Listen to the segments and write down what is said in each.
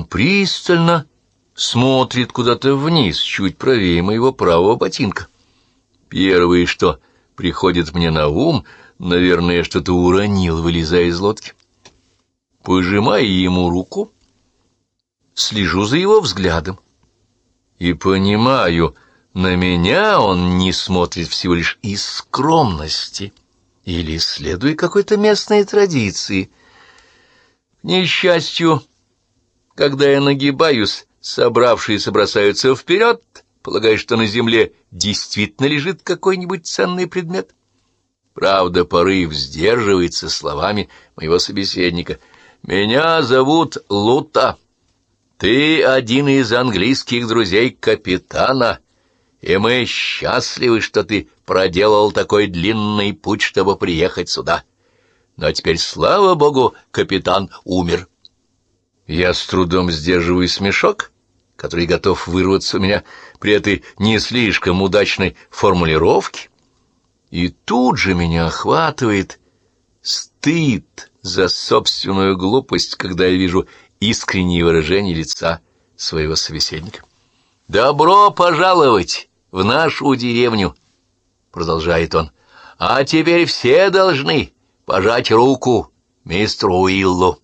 этом пристально смотрит куда-то вниз, чуть правее моего правого ботинка. Первое, что приходит мне на ум, наверное, что-то уронил, вылезая из лодки. Пожимая ему руку, слежу за его взглядом и понимаю, на меня он не смотрит всего лишь из скромности или следуя какой-то местной традиции. К несчастью, когда я нагибаюсь, собравшиеся бросаются вперед, полагая, что на земле действительно лежит какой-нибудь ценный предмет. Правда, порыв сдерживается словами моего собеседника. «Меня зовут Лута. Ты один из английских друзей капитана, и мы счастливы, что ты проделал такой длинный путь, чтобы приехать сюда. Но теперь, слава богу, капитан умер». Я с трудом сдерживаю смешок, который готов вырваться у меня при этой не слишком удачной формулировке. И тут же меня охватывает стыд за собственную глупость, когда я вижу искреннее выражение лица своего собеседника. «Добро пожаловать в нашу деревню», — продолжает он. «А теперь все должны пожать руку мистеру Уиллу».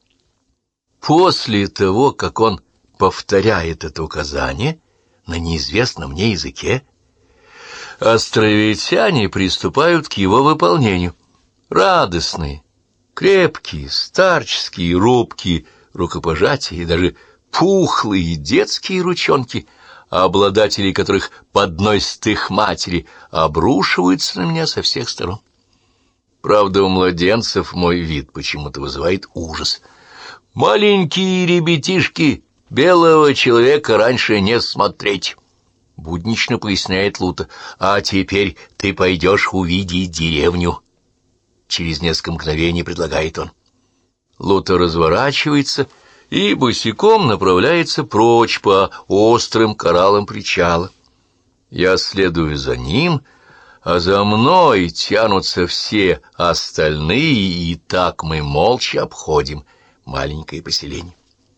После того, как он повторяет это указание на неизвестном мне языке, островитяне приступают к его выполнению. Радостные, крепкие, старческие, робкие рукопожатия и даже пухлые детские ручонки, обладателей которых подносят их матери, обрушиваются на меня со всех сторон. Правда, у младенцев мой вид почему-то вызывает ужас. «Маленькие ребятишки, белого человека раньше не смотреть», — буднично поясняет Лута. «А теперь ты пойдешь увидеть деревню», — через несколько мгновений предлагает он. Лута разворачивается и босиком направляется прочь по острым кораллам причала. Я следую за ним, а за мной тянутся все остальные, и так мы молча обходим маленькое поселение.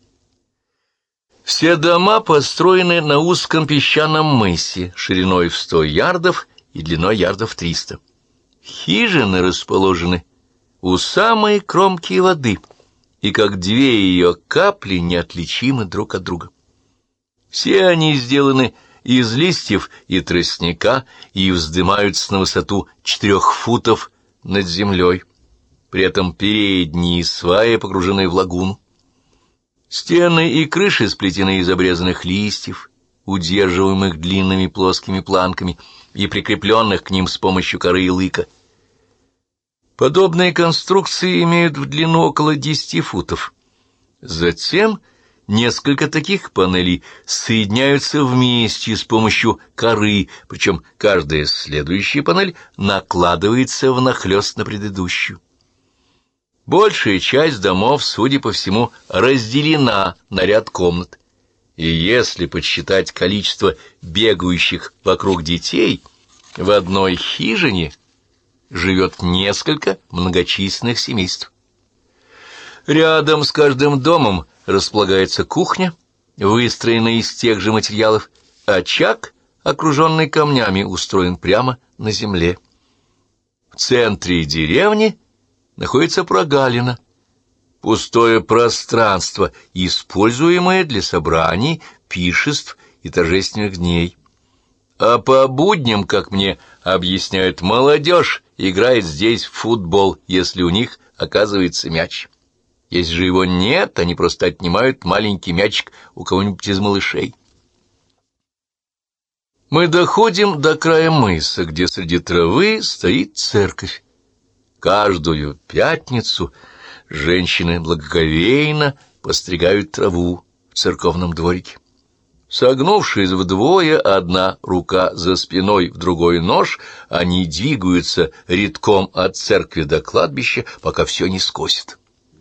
Все дома построены на узком песчаном мысе, шириной в 100 ярдов и длиной ярдов 300. Хижины расположены у самой кромки воды, и как две ее капли неотличимы друг от друга. Все они сделаны из листьев и тростника и вздымаются на высоту 4 футов над землей. При этом передние сваи погружены в лагуну. Стены и крыши сплетены из обрезанных листьев, удерживаемых длинными плоскими планками и прикрепленных к ним с помощью коры и лыка. Подобные конструкции имеют в длину около 10 футов. Затем несколько таких панелей соединяются вместе с помощью коры, причем каждая следующая панель накладывается внахлёст на предыдущую. Большая часть домов, судя по всему, разделена на ряд комнат, и если подсчитать количество бегающих вокруг детей, в одной хижине живет несколько многочисленных семейств. Рядом с каждым домом располагается кухня, выстроенная из тех же материалов, очаг, окруженный камнями, устроен прямо на земле. В центре деревни находится прогалина, пустое пространство, используемое для собраний, пиршеств и торжественных дней. А по будням, как мне объясняют, молодежь играет здесь в футбол, если у них оказывается мяч. Если же его нет, они просто отнимают маленький мячик у кого-нибудь из малышей. Мы доходим до края мыса, где среди травы стоит церковь. Каждую пятницу женщины благоговейно постригают траву в церковном дворике. Согнувшись вдвое, одна рука за спиной, в другой нож, они двигаются рядком от церкви до кладбища, пока все не скосит.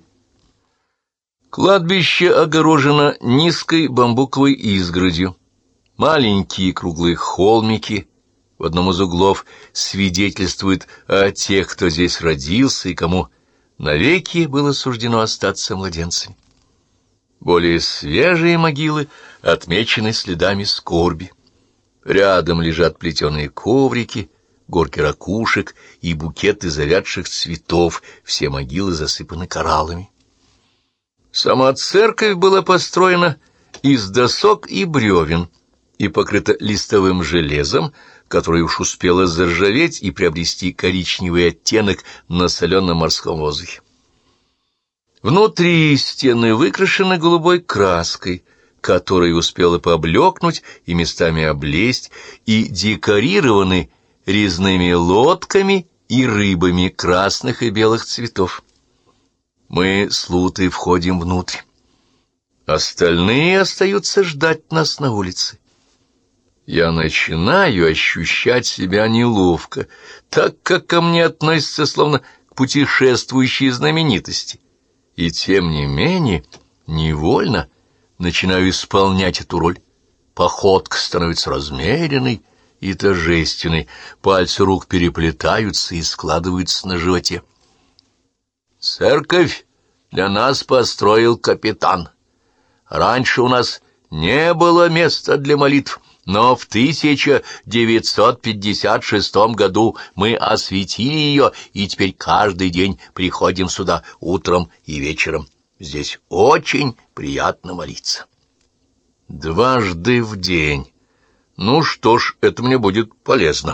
Кладбище огорожено низкой бамбуковой изгородью. Маленькие круглые холмики в одном из углов свидетельствуют о тех, кто здесь родился и кому навеки было суждено остаться младенцами. Более свежие могилы отмечены следами скорби. Рядом лежат плетеные коврики, горки ракушек и букеты завядших цветов, все могилы засыпаны кораллами. Сама церковь была построена из досок и бревен и покрыта листовым железом, которое уж успело заржаветь и приобрести коричневый оттенок на соленом морском воздухе. Внутри стены выкрашены голубой краской, которая успела поблекнуть и местами облезть, и декорированы резными лодками и рыбами красных и белых цветов. Мы с Лутой входим внутрь. Остальные остаются ждать нас на улице. Я начинаю ощущать себя неловко, так как ко мне относятся словно к путешествующей знаменитости. И тем не менее, невольно начинаю исполнять эту роль. Походка становится размеренной и торжественной, пальцы рук переплетаются и складываются на животе. Церковь для нас построил капитан. Раньше у нас не было места для молитв, но в 1956 году мы осветили ее, и теперь каждый день приходим сюда утром и вечером. Здесь очень приятно молиться. 2 раза в день. Ну что ж, это мне будет полезно.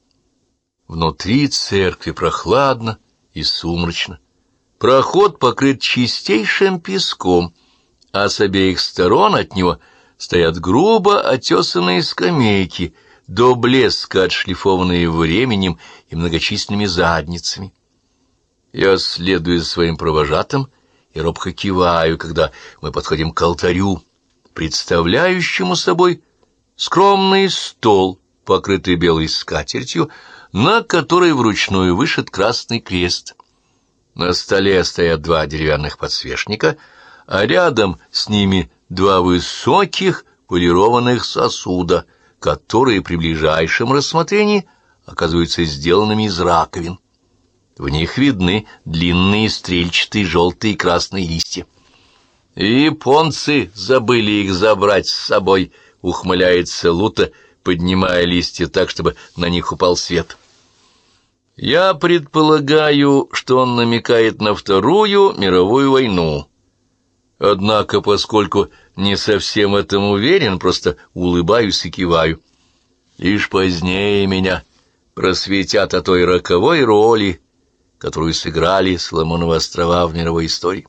Внутри церкви прохладно и сумрачно. Проход покрыт чистейшим песком, а с обеих сторон от него стоят грубо отесанные скамейки, до блеска отшлифованные временем и многочисленными задницами. Я следую за своим провожатым и робко киваю, когда мы подходим к алтарю, представляющему собой скромный стол, покрытый белой скатертью, на которой вручную вышит красный крест. На столе стоят 2 деревянных подсвечника, а рядом с ними 2 высоких полированных сосуда, которые при ближайшем рассмотрении оказываются сделанными из раковин. В них видны длинные стрельчатые желтые и красные листья. «Японцы забыли их забрать с собой», — ухмыляется Лута, поднимая листья так, чтобы на них упал свет. Я предполагаю, что он намекает на Вторую мировую войну. Однако, поскольку не совсем в этом уверен, просто улыбаюсь и киваю. Лишь позднее меня просветят о той роковой роли, которую сыграли Соломоновы острова в мировой истории.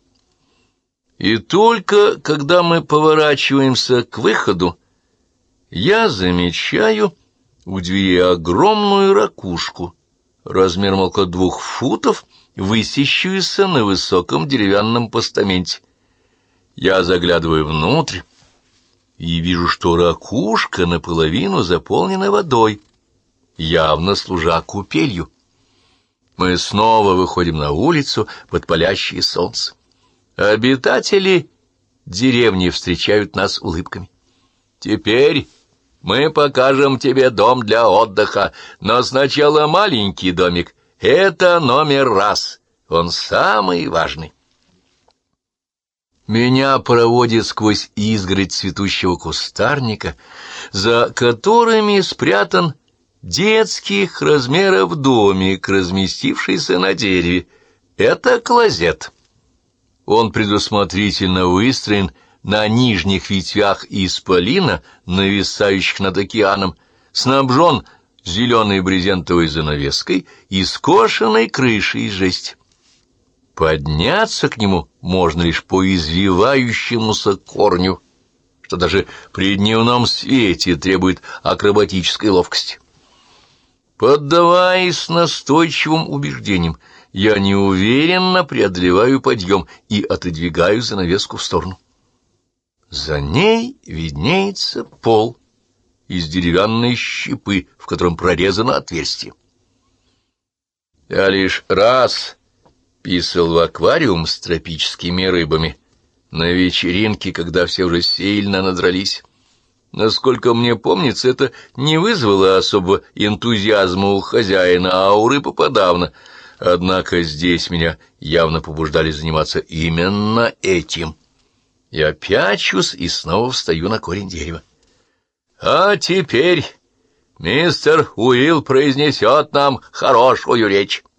И только когда мы поворачиваемся к выходу, я замечаю у двери огромную ракушку, размером около 2 футов, высящуюся на высоком деревянном постаменте. Я заглядываю внутрь и вижу, что ракушка наполовину заполнена водой, явно служа купелью. Мы снова выходим на улицу под палящее солнце. Обитатели деревни встречают нас улыбками. «Теперь мы покажем тебе дом для отдыха, но сначала маленький домик. Это номер 1. Он самый важный». Меня проводят сквозь изгородь цветущего кустарника, за которыми спрятан детских размеров домик, разместившийся на дереве. Это клозет. Он предусмотрительно выстроен на нижних ветвях исполина, нависающих над океаном, снабжен зеленой брезентовой занавеской и скошенной крышей из жести. Подняться к нему можно лишь по извивающемуся корню, что даже при дневном свете требует акробатической ловкости. Поддаваясь настойчивым убеждениям, я неуверенно преодолеваю подъем и отодвигаю занавеску в сторону. За ней виднеется пол из деревянной щепы, в котором прорезано отверстие. Я лишь раз писал в аквариум с тропическими рыбами на вечеринке, когда все уже сильно надрались. Насколько мне помнится, это не вызвало особого энтузиазма у хозяина, а у рыбы подавно. Однако здесь меня явно побуждали заниматься именно этим. Я пячусь и снова встаю на корень дерева. А теперь мистер Уилл произнесет нам хорошую речь.